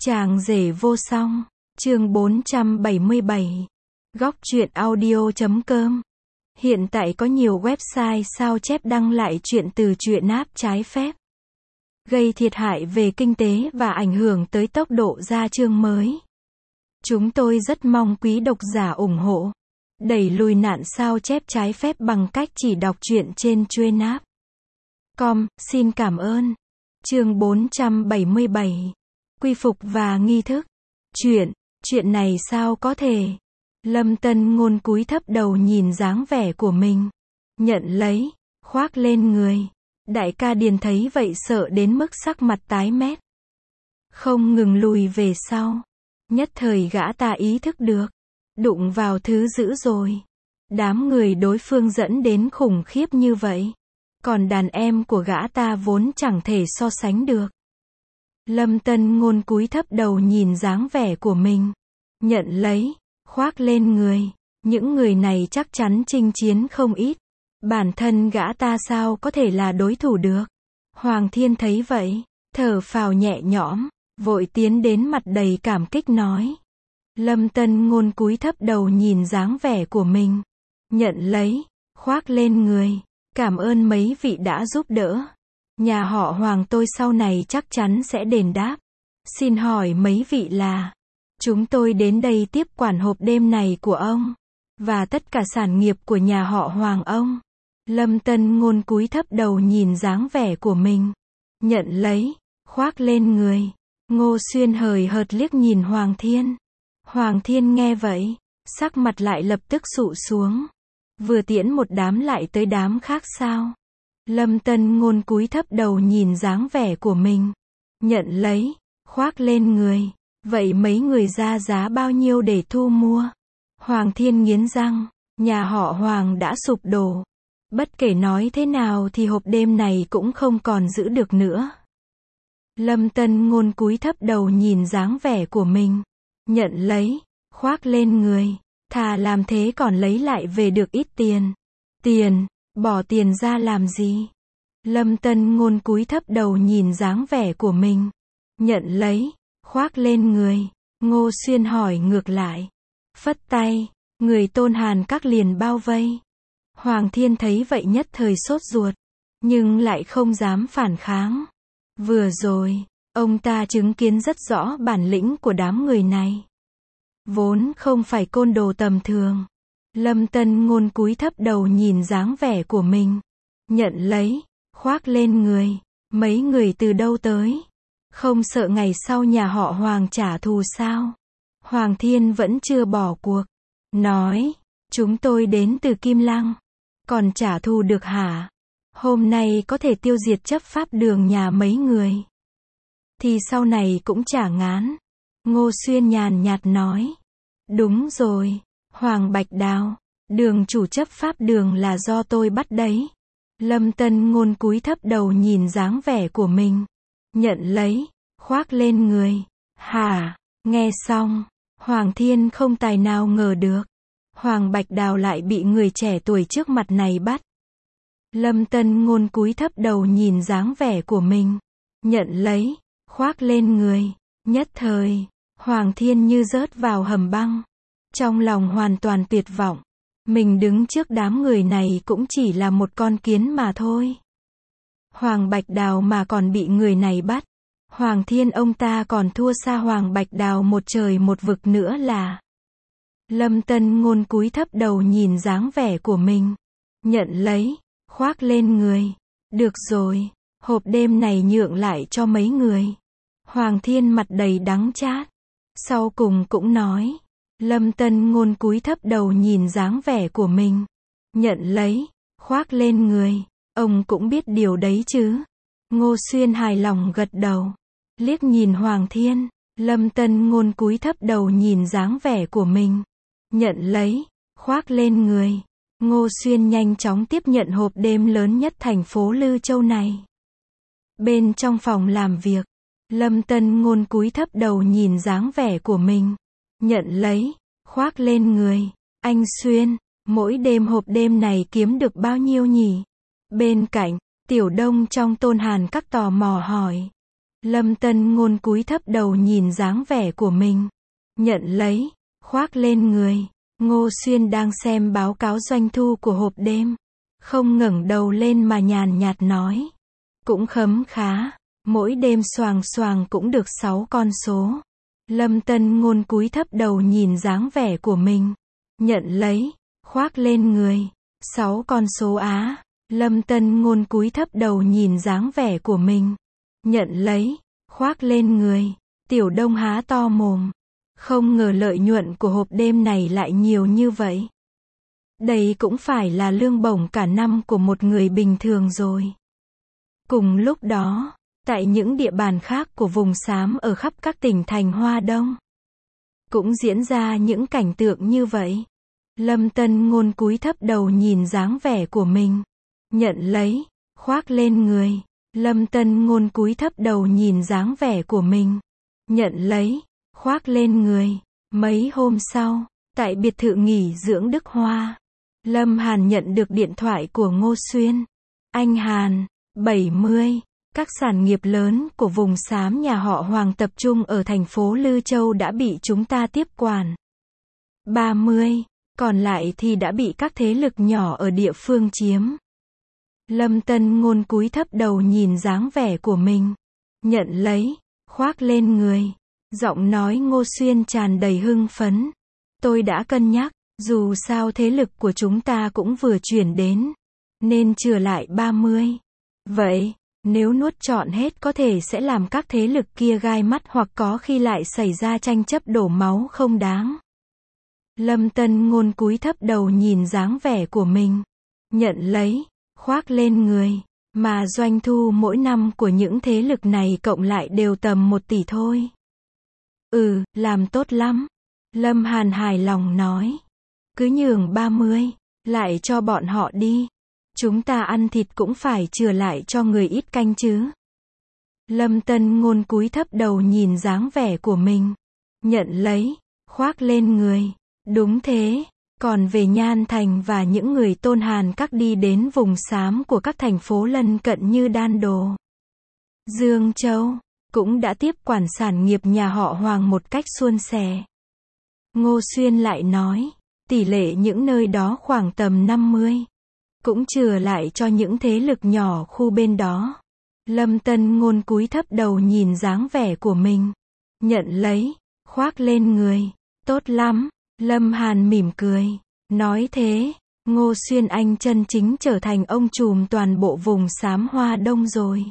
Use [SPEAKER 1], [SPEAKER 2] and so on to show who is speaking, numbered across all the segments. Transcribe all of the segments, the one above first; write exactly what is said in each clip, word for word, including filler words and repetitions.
[SPEAKER 1] Chàng rể vô song, chương bốn trăm bảy mươi bảy. Góc truyện audio chấm com. Hiện tại có nhiều website sao chép đăng lại truyện từ truyện app trái phép, gây thiệt hại về kinh tế và ảnh hưởng tới tốc độ ra chương mới. Chúng tôi rất mong quý độc giả ủng hộ, đẩy lùi nạn sao chép trái phép bằng cách chỉ đọc truyện trên truyện app. Com, xin cảm ơn. Chương bốn trăm bảy mươi bảy. Quy phục và nghi thức. Chuyện, chuyện này sao có thể? Lâm Tân Ngôn cúi thấp đầu nhìn dáng vẻ của mình, nhận lấy, khoác lên người. Đại ca Điền thấy vậy sợ đến mức sắc mặt tái mét, không ngừng lùi về sau. Nhất thời gã ta ý thức được, đụng vào thứ dữ rồi. Đám người đối phương dẫn đến khủng khiếp như vậy, còn đàn em của gã ta vốn chẳng thể so sánh được. Lâm Tân Ngôn cúi thấp đầu nhìn dáng vẻ của mình, nhận lấy, khoác lên người. Những người này chắc chắn chinh chiến không ít, bản thân gã ta sao có thể là đối thủ được. Hoàng Thiên thấy vậy, thở phào nhẹ nhõm, vội tiến đến mặt đầy cảm kích nói. Lâm Tân Ngôn cúi thấp đầu nhìn dáng vẻ của mình, nhận lấy, khoác lên người. Cảm ơn mấy vị đã giúp đỡ. Nhà họ Hoàng tôi sau này chắc chắn sẽ đền đáp. Xin hỏi mấy vị là? Chúng tôi đến đây tiếp quản hộp đêm này của ông, và tất cả sản nghiệp của nhà họ Hoàng ông. Lâm Tân Ngôn cúi thấp đầu nhìn dáng vẻ của mình, nhận lấy, khoác lên người. Ngô Xuyên hời hợt liếc nhìn Hoàng Thiên. Hoàng Thiên nghe vậy, sắc mặt lại lập tức sụ xuống. Vừa tiễn một đám lại tới đám khác sao? Lâm Tân Ngôn cúi thấp đầu nhìn dáng vẻ của mình, nhận lấy, khoác lên người. Vậy mấy người ra giá bao nhiêu để thu mua? Hoàng Thiên nghiến răng, nhà họ Hoàng đã sụp đổ. Bất kể nói thế nào thì hộp đêm này cũng không còn giữ được nữa. Lâm Tân Ngôn cúi thấp đầu nhìn dáng vẻ của mình, nhận lấy, khoác lên người. Thà làm thế còn lấy lại về được ít tiền. Tiền, bỏ tiền ra làm gì? Lâm Tân Ngôn cúi thấp đầu nhìn dáng vẻ của mình, nhận lấy, khoác lên người. Ngô Xuyên hỏi ngược lại. Phất tay, người Tôn Hàn Các liền bao vây. Hoàng Thiên thấy vậy nhất thời sốt ruột, nhưng lại không dám phản kháng. Vừa rồi, ông ta chứng kiến rất rõ bản lĩnh của đám người này, vốn không phải côn đồ tầm thường. Lâm Tân Ngôn cúi thấp đầu nhìn dáng vẻ của mình, nhận lấy, khoác lên người. Mấy người từ đâu tới? Không sợ ngày sau nhà họ Hoàng trả thù sao? Hoàng Thiên vẫn chưa bỏ cuộc, nói, chúng tôi đến từ Kim Lăng, còn trả thù được hả? Hôm nay có thể tiêu diệt chấp pháp đường nhà mấy người, thì sau này cũng chả ngán. Ngô Xuyên nhàn nhạt nói. Đúng rồi, Hoàng Bạch Đào, đường chủ chấp pháp đường là do tôi bắt đấy. Lâm Tân Ngôn cúi thấp đầu nhìn dáng vẻ của mình, nhận lấy, khoác lên người. Hả? Nghe xong, Hoàng Thiên không tài nào ngờ được, Hoàng Bạch Đào lại bị người trẻ tuổi trước mặt này bắt. Lâm Tân Ngôn cúi thấp đầu nhìn dáng vẻ của mình, nhận lấy, khoác lên người. Nhất thời, Hoàng Thiên như rớt vào hầm băng, trong lòng hoàn toàn tuyệt vọng. Mình đứng trước đám người này cũng chỉ là một con kiến mà thôi. Hoàng Bạch Đào mà còn bị người này bắt, Hoàng Thiên ông ta còn thua xa Hoàng Bạch Đào một trời một vực nữa là. Lâm Tân Ngôn cúi thấp đầu nhìn dáng vẻ của mình, nhận lấy, khoác lên người. Được rồi, hộp đêm này nhượng lại cho mấy người. Hoàng Thiên mặt đầy đắng chát, sau cùng cũng nói. Lâm Tân Ngôn cúi thấp đầu nhìn dáng vẻ của mình, nhận lấy, khoác lên người. Ông cũng biết điều đấy chứ? Ngô Xuyên hài lòng gật đầu, liếc nhìn Hoàng Thiên. Lâm Tân Ngôn cúi thấp đầu nhìn dáng vẻ của mình, nhận lấy, khoác lên người. Ngô Xuyên nhanh chóng tiếp nhận hộp đêm lớn nhất thành phố Lư Châu này. Bên trong phòng làm việc, Lâm Tân Ngôn cúi thấp đầu nhìn dáng vẻ của mình, nhận lấy, khoác lên người. Anh Xuyên, mỗi đêm hộp đêm này kiếm được bao nhiêu nhỉ? Bên cạnh, Tiểu Đông trong Tôn Hàn Các tò mò hỏi. Lâm Tân Ngôn cúi thấp đầu nhìn dáng vẻ của mình. Nhận lấy, khoác lên người. Ngô Xuyên đang xem báo cáo doanh thu của hộp đêm. Không ngẩng đầu lên mà nhàn nhạt nói. Cũng khấm khá. Mỗi đêm xoàng xoàng cũng được sáu con số. Lâm Tân Ngôn cúi thấp đầu nhìn dáng vẻ của mình. Nhận lấy, khoác lên người. Sáu con số á. Lâm Tân Ngôn cúi thấp đầu nhìn dáng vẻ của mình. Nhận lấy, khoác lên người. Tiểu Đông há to mồm. Không ngờ lợi nhuận của hộp đêm này lại nhiều như vậy. Đây cũng phải là lương bổng cả năm của một người bình thường rồi. Cùng lúc đó, tại những địa bàn khác của vùng xám ở khắp các tỉnh thành Hoa Đông, cũng diễn ra những cảnh tượng như vậy. Lâm Tân Ngôn cúi thấp đầu nhìn dáng vẻ của mình. Nhận lấy, khoác lên người. Lâm Tân Ngôn cúi thấp đầu nhìn dáng vẻ của mình. Nhận lấy, khoác lên người. Mấy hôm sau, tại biệt thự nghỉ dưỡng Đức Hoa, Lâm Hàn nhận được điện thoại của Ngô Xuyên. Anh Hàn, bảy mươi, các sản nghiệp lớn của vùng xám nhà họ Hoàng tập trung ở thành phố Lư Châu đã bị chúng ta tiếp quản. ba mươi, còn lại thì đã bị các thế lực nhỏ ở địa phương chiếm. Lâm Tân Ngôn cúi thấp đầu nhìn dáng vẻ của mình. Nhận lấy, khoác lên người. Giọng nói Ngô Xuyên tràn đầy hưng phấn. Tôi đã cân nhắc, dù sao thế lực của chúng ta cũng vừa chuyển đến, nên chừa lại ba mươi. Vậy, nếu nuốt trọn hết có thể sẽ làm các thế lực kia gai mắt hoặc có khi lại xảy ra tranh chấp đổ máu không đáng. Lâm Tân Ngôn cúi thấp đầu nhìn dáng vẻ của mình. Nhận lấy, khoác lên người. Mà doanh thu mỗi năm của những thế lực này cộng lại đều tầm một tỷ thôi. Ừ, làm tốt lắm. Lâm Hàn hài lòng nói. Cứ nhường ba mươi, lại cho bọn họ đi. Chúng ta ăn thịt cũng phải chừa lại cho người ít canh chứ. Lâm Tân Ngôn cúi thấp đầu nhìn dáng vẻ của mình. Nhận lấy, khoác lên người. Đúng thế, còn về Nhan Thành và những người Tôn Hàn các đi đến vùng xám của các thành phố lân cận như Đan Đồ, Dương Châu, cũng đã tiếp quản sản nghiệp nhà họ Hoàng một cách suôn sẻ. Ngô Xuyên lại nói, tỷ lệ những nơi đó khoảng tầm năm mươi. Cũng chừa lại cho những thế lực nhỏ khu bên đó. Lâm Tân Ngôn cúi thấp đầu nhìn dáng vẻ của mình. Nhận lấy, khoác lên người. Tốt lắm. Lâm Hàn mỉm cười. Nói thế, Ngô Xuyên anh chân chính trở thành ông trùm toàn bộ vùng xám Hoa Đông rồi.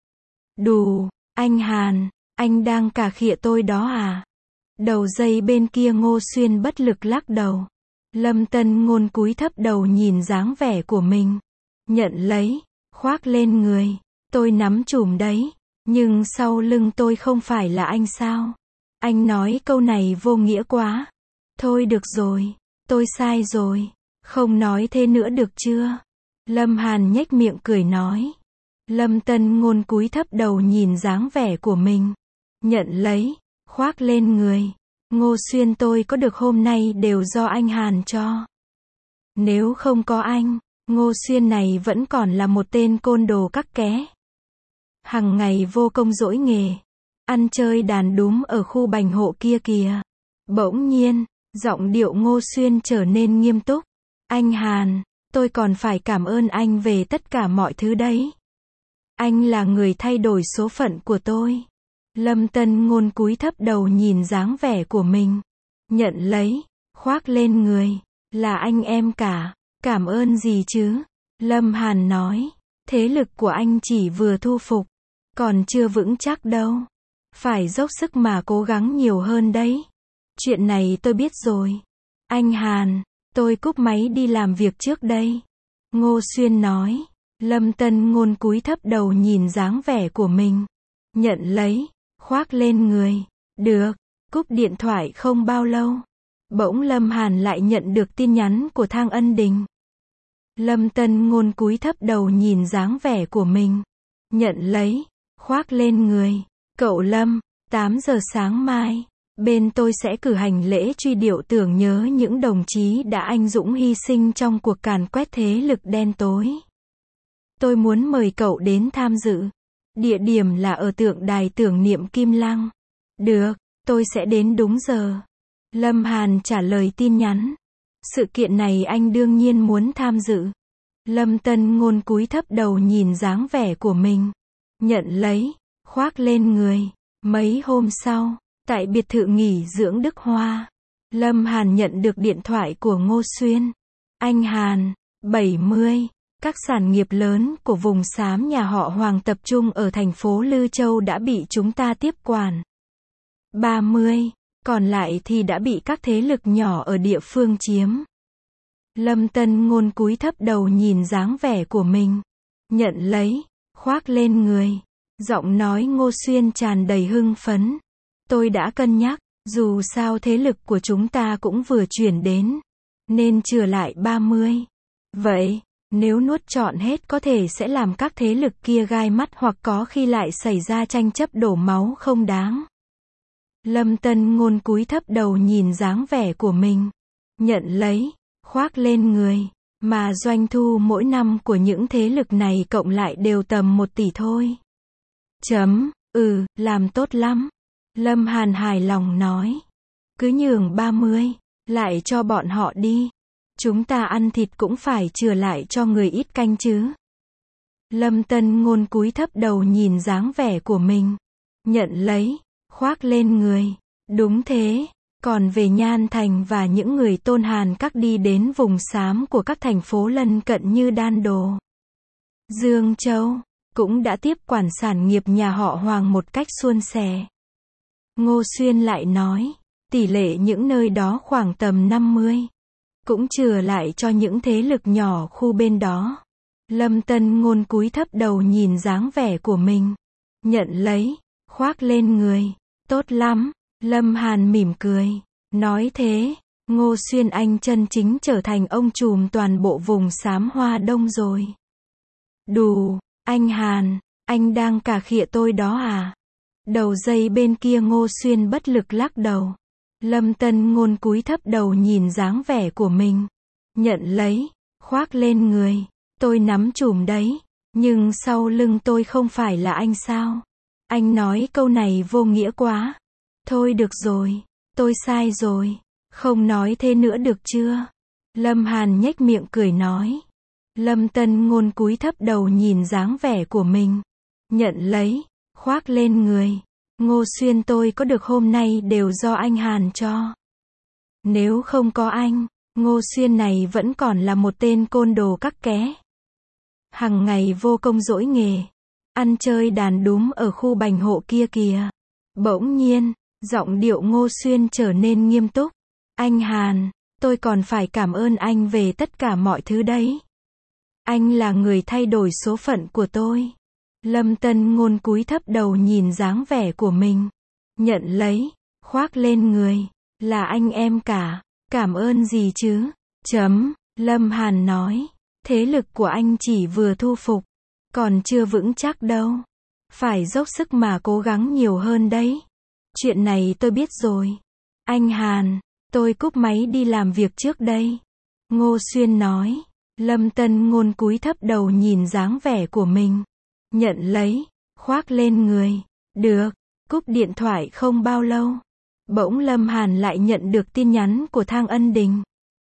[SPEAKER 1] Đù, anh Hàn, anh đang cà khịa tôi đó à? Đầu dây bên kia Ngô Xuyên bất lực lắc đầu. Lâm Tân Ngôn cúi thấp đầu nhìn dáng vẻ của mình. Nhận lấy, khoác lên người. Tôi nắm chùm đấy. Nhưng sau lưng tôi không phải là anh sao? Anh nói câu này vô nghĩa quá. Thôi được rồi. Tôi sai rồi. Không nói thế nữa được chưa? Lâm Hàn nhếch miệng cười nói. Lâm Tân Ngôn cúi thấp đầu nhìn dáng vẻ của mình. Nhận lấy, khoác lên người. Ngô Xuyên tôi có được hôm nay đều do anh Hàn cho. Nếu không có anh, Ngô Xuyên này vẫn còn là một tên côn đồ cắc ké. Hằng ngày vô công dỗi nghề. Ăn chơi đàn đúm ở khu bành hộ kia kìa. Bỗng nhiên, giọng điệu Ngô Xuyên trở nên nghiêm túc. Anh Hàn, tôi còn phải cảm ơn anh về tất cả mọi thứ đấy. Anh là người thay đổi số phận của tôi. Lâm Tân Ngôn cúi thấp đầu nhìn dáng vẻ của mình. Nhận lấy, khoác lên người. Là anh em cả. Cảm ơn gì chứ? Lâm Hàn nói. Thế lực của anh chỉ vừa thu phục. Còn chưa vững chắc đâu. Phải dốc sức mà cố gắng nhiều hơn đấy. Chuyện này tôi biết rồi. Anh Hàn, tôi cúp máy đi làm việc trước đây. Ngô Xuyên nói. Lâm Tân Ngôn cúi thấp đầu nhìn dáng vẻ của mình. Nhận lấy, khoác lên người. Được, cúp điện thoại không bao lâu. Bỗng Lâm Hàn lại nhận được tin nhắn của Thang Ân Đình. Lâm Tân Ngôn cúi thấp đầu nhìn dáng vẻ của mình. Nhận lấy, khoác lên người. Cậu Lâm, tám giờ sáng mai, bên tôi sẽ cử hành lễ truy điệu tưởng nhớ những đồng chí đã anh dũng hy sinh trong cuộc càn quét thế lực đen tối. Tôi muốn mời cậu đến tham dự. Địa điểm là ở tượng đài tưởng niệm Kim Lăng. Được, tôi sẽ đến đúng giờ. Lâm Hàn trả lời tin nhắn. Sự kiện này anh đương nhiên muốn tham dự. Lâm Tân Ngôn cúi thấp đầu nhìn dáng vẻ của mình. Nhận lấy, khoác lên người. Mấy hôm sau, tại biệt thự nghỉ dưỡng Đức Hoa, Lâm Hàn nhận được điện thoại của Ngô Xuyên. Anh Hàn, bảy mươi, các sản nghiệp lớn của vùng xám nhà họ Hoàng tập trung ở thành phố Lư Châu đã bị chúng ta tiếp quản. ba mươi, còn lại thì đã bị các thế lực nhỏ ở địa phương chiếm. Lâm Tân Ngôn cúi thấp đầu nhìn dáng vẻ của mình. Nhận lấy, khoác lên người. Giọng nói Ngô Xuyên tràn đầy hưng phấn. Tôi đã cân nhắc, dù sao thế lực của chúng ta cũng vừa chuyển đến, nên chừa lại ba mươi. Vậy, nếu nuốt trọn hết có thể sẽ làm các thế lực kia gai mắt hoặc có khi lại xảy ra tranh chấp đổ máu không đáng. Lâm Tân Ngôn cúi thấp đầu nhìn dáng vẻ của mình. Nhận lấy, khoác lên người. Mà doanh thu mỗi năm của những thế lực này cộng lại đều tầm một tỷ thôi. Chấm, ừ, làm tốt lắm. Lâm Hàn hài lòng nói. Cứ nhường ba mươi, lại cho bọn họ đi. Chúng ta ăn thịt cũng phải chừa lại cho người ít canh chứ. Lâm Tân Ngôn cúi thấp đầu nhìn dáng vẻ của mình. Nhận lấy, khoác lên người. Đúng thế, còn về Nhan Thành và những người Tôn Hàn các đi đến vùng xám của các thành phố lân cận như Đan Đồ, Dương Châu, cũng đã tiếp quản sản nghiệp nhà họ Hoàng một cách suôn sẻ. Ngô Xuyên lại nói, tỷ lệ những nơi đó khoảng tầm năm mươi. Cũng chừa lại cho những thế lực nhỏ khu bên đó. Lâm Tân Ngôn cúi thấp đầu nhìn dáng vẻ của mình. Nhận lấy, khoác lên người. Tốt lắm. Lâm Hàn mỉm cười. Nói thế, Ngô Xuyên anh chân chính trở thành ông trùm toàn bộ vùng xám Hoa Đông rồi. Đù, anh Hàn, anh đang cà khịa tôi đó à? Đầu dây bên kia Ngô Xuyên bất lực lắc đầu. Lâm Tân Ngôn cúi thấp đầu nhìn dáng vẻ của mình. Nhận lấy, khoác lên người. Tôi nắm chùm đấy. Nhưng sau lưng tôi không phải là anh sao? Anh nói câu này vô nghĩa quá. Thôi được rồi, tôi sai rồi. Không nói thế nữa được chưa? Lâm Hàn nhếch miệng cười nói. Lâm Tân Ngôn cúi thấp đầu nhìn dáng vẻ của mình. Nhận lấy, khoác lên người. Ngô Xuyên tôi có được hôm nay đều do anh Hàn cho. Nếu không có anh, Ngô Xuyên này vẫn còn là một tên côn đồ các ké. Hằng ngày vô công dỗi nghề. Ăn chơi đàn đúm ở khu bành hộ kia kìa. Bỗng nhiên, giọng điệu Ngô Xuyên trở nên nghiêm túc. Anh Hàn, tôi còn phải cảm ơn anh về tất cả mọi thứ đấy. Anh là người thay đổi số phận của tôi. Lâm Tân Ngôn cúi thấp đầu nhìn dáng vẻ của mình. Nhận lấy, khoác lên người. Là anh em cả. Cảm ơn gì chứ? Chấm, Lâm Hàn nói. Thế lực của anh chỉ vừa thu phục. Còn chưa vững chắc đâu. Phải dốc sức mà cố gắng nhiều hơn đấy. Chuyện này tôi biết rồi. Anh Hàn, tôi cúp máy đi làm việc trước đây. Ngô Xuyên nói. Lâm Tân Ngôn cúi thấp đầu nhìn dáng vẻ của mình. Nhận lấy, khoác lên người. Được, cúp điện thoại không bao lâu. Bỗng Lâm Hàn lại nhận được tin nhắn của Thang Ân Đình.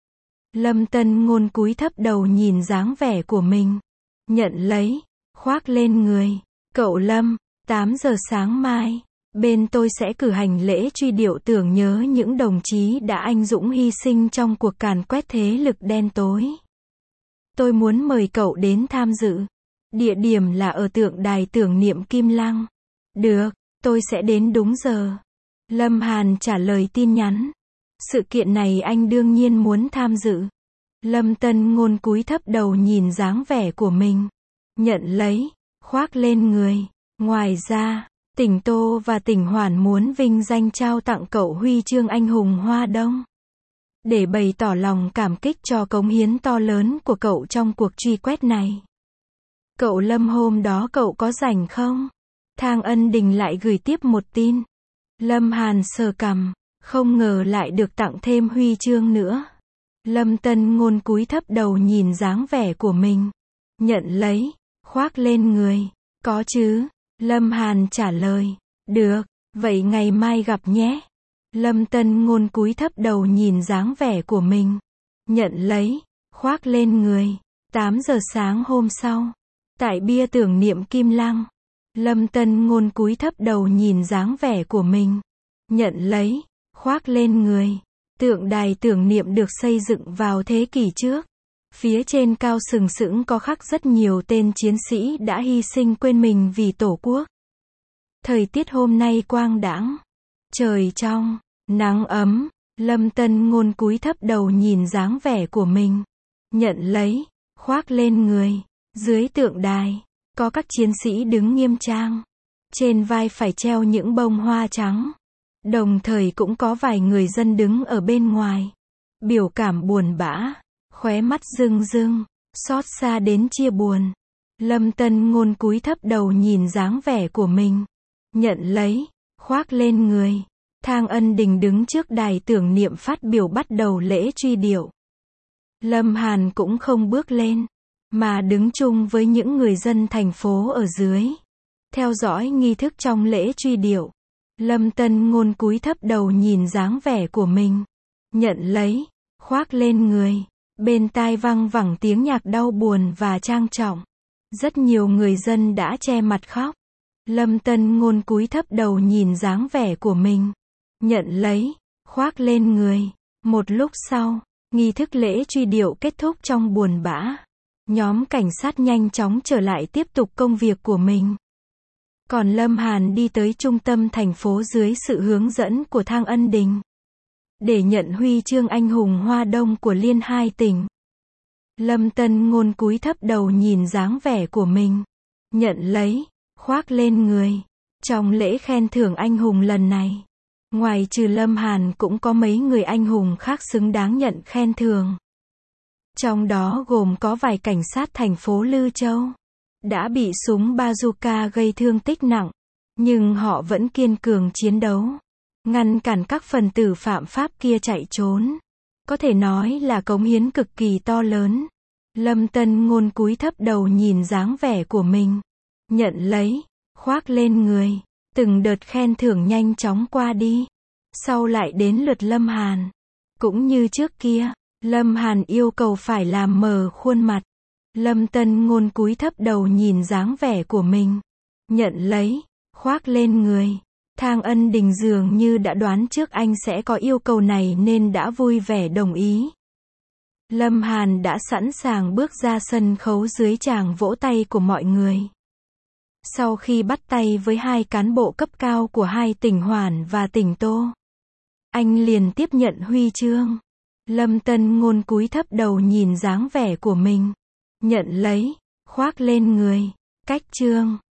[SPEAKER 1] Lâm Tân Ngôn cúi thấp đầu nhìn dáng vẻ của mình. Nhận lấy, khoác lên người. Cậu Lâm, tám giờ sáng mai, bên tôi sẽ cử hành lễ truy điệu tưởng nhớ những đồng chí đã anh dũng hy sinh trong cuộc càn quét thế lực đen tối. Tôi muốn mời cậu đến tham dự. Địa điểm là ở tượng đài tưởng niệm Kim Lăng. Được, tôi sẽ đến đúng giờ. Lâm Hàn trả lời tin nhắn. Sự kiện này anh đương nhiên muốn tham dự. Lâm Tân Ngôn cúi thấp đầu nhìn dáng vẻ của mình. Nhận lấy, khoác lên người. Ngoài ra, tỉnh Tô và tỉnh Hoàn muốn vinh danh trao tặng cậu huy chương anh hùng Hoa Đông. Để bày tỏ lòng cảm kích cho cống hiến to lớn của cậu trong cuộc truy quét này. Cậu Lâm hôm đó cậu có rảnh không? Thang Ân Đình lại gửi tiếp một tin. Lâm Hàn sờ cằm, không ngờ lại được tặng thêm huy chương nữa. Lâm Tân Ngôn cúi thấp đầu nhìn dáng vẻ của mình. Nhận lấy, khoác lên người. Có chứ, Lâm Hàn trả lời. Được, vậy ngày mai gặp nhé. Lâm Tân Ngôn cúi thấp đầu nhìn dáng vẻ của mình. Nhận lấy, khoác lên người. tám giờ sáng hôm sau. Tại bia tưởng niệm Kim Lăng. Lâm Tân Ngôn cúi thấp đầu nhìn dáng vẻ của mình. Nhận lấy, khoác lên người. Tượng đài tưởng niệm được xây dựng vào thế kỷ trước. Phía trên cao sừng sững có khắc rất nhiều tên chiến sĩ đã hy sinh quên mình vì Tổ quốc. Thời tiết hôm nay quang đãng. Trời trong, nắng ấm. Lâm Tân Ngôn cúi thấp đầu nhìn dáng vẻ của mình. Nhận lấy, khoác lên người. Dưới tượng đài, có các chiến sĩ đứng nghiêm trang. Trên vai phải treo những bông hoa trắng. Đồng thời cũng có vài người dân đứng ở bên ngoài. Biểu cảm buồn bã, khóe mắt rưng rưng, xót xa đến chia buồn. Lâm Tân Ngôn cúi thấp đầu nhìn dáng vẻ của mình. Nhận lấy, khoác lên người. Thang Ân Đình đứng trước đài tưởng niệm phát biểu bắt đầu lễ truy điệu. Lâm Hàn cũng không bước lên, mà đứng chung với những người dân thành phố ở dưới. Theo dõi nghi thức trong lễ truy điệu. Lâm Tân Ngôn cúi thấp đầu nhìn dáng vẻ của mình. Nhận lấy, khoác lên người. Bên tai văng vẳng tiếng nhạc đau buồn và trang trọng. Rất nhiều người dân đã che mặt khóc. Lâm Tân Ngôn cúi thấp đầu nhìn dáng vẻ của mình. Nhận lấy, khoác lên người. Một lúc sau, nghi thức lễ truy điệu kết thúc trong buồn bã. Nhóm cảnh sát nhanh chóng trở lại tiếp tục công việc của mình. Còn Lâm Hàn đi tới trung tâm thành phố dưới sự hướng dẫn của Thang Ân Đình. Để nhận huy chương anh hùng Hoa Đông của Liên hai tỉnh. Lâm Tân Ngôn cúi thấp đầu nhìn dáng vẻ của mình. Nhận lấy, khoác lên người. Trong lễ khen thưởng anh hùng lần này, ngoài trừ Lâm Hàn cũng có mấy người anh hùng khác xứng đáng nhận khen thưởng. Trong đó gồm có vài cảnh sát thành phố Lư Châu. Đã bị súng bazooka gây thương tích nặng. Nhưng họ vẫn kiên cường chiến đấu. Ngăn cản các phần tử phạm pháp kia chạy trốn. Có thể nói là cống hiến cực kỳ to lớn. Lâm Tân Ngôn cúi thấp đầu nhìn dáng vẻ của mình. Nhận lấy, khoác lên người. Từng đợt khen thưởng nhanh chóng qua đi. Sau lại đến lượt Lâm Hàn. Cũng như trước kia, Lâm Hàn yêu cầu phải làm mờ khuôn mặt. Lâm Tân Ngôn cúi thấp đầu nhìn dáng vẻ của mình. Nhận lấy, khoác lên người. Thang Ân Đình dường như đã đoán trước anh sẽ có yêu cầu này nên đã vui vẻ đồng ý. Lâm Hàn đã sẵn sàng bước ra sân khấu dưới tràng vỗ tay của mọi người. Sau khi bắt tay với hai cán bộ cấp cao của hai tỉnh Hoàn và tỉnh Tô, anh liền tiếp nhận huy chương. Lâm Tân Ngôn cúi thấp đầu nhìn dáng vẻ của mình. Nhận lấy, khoác lên người. Cách chương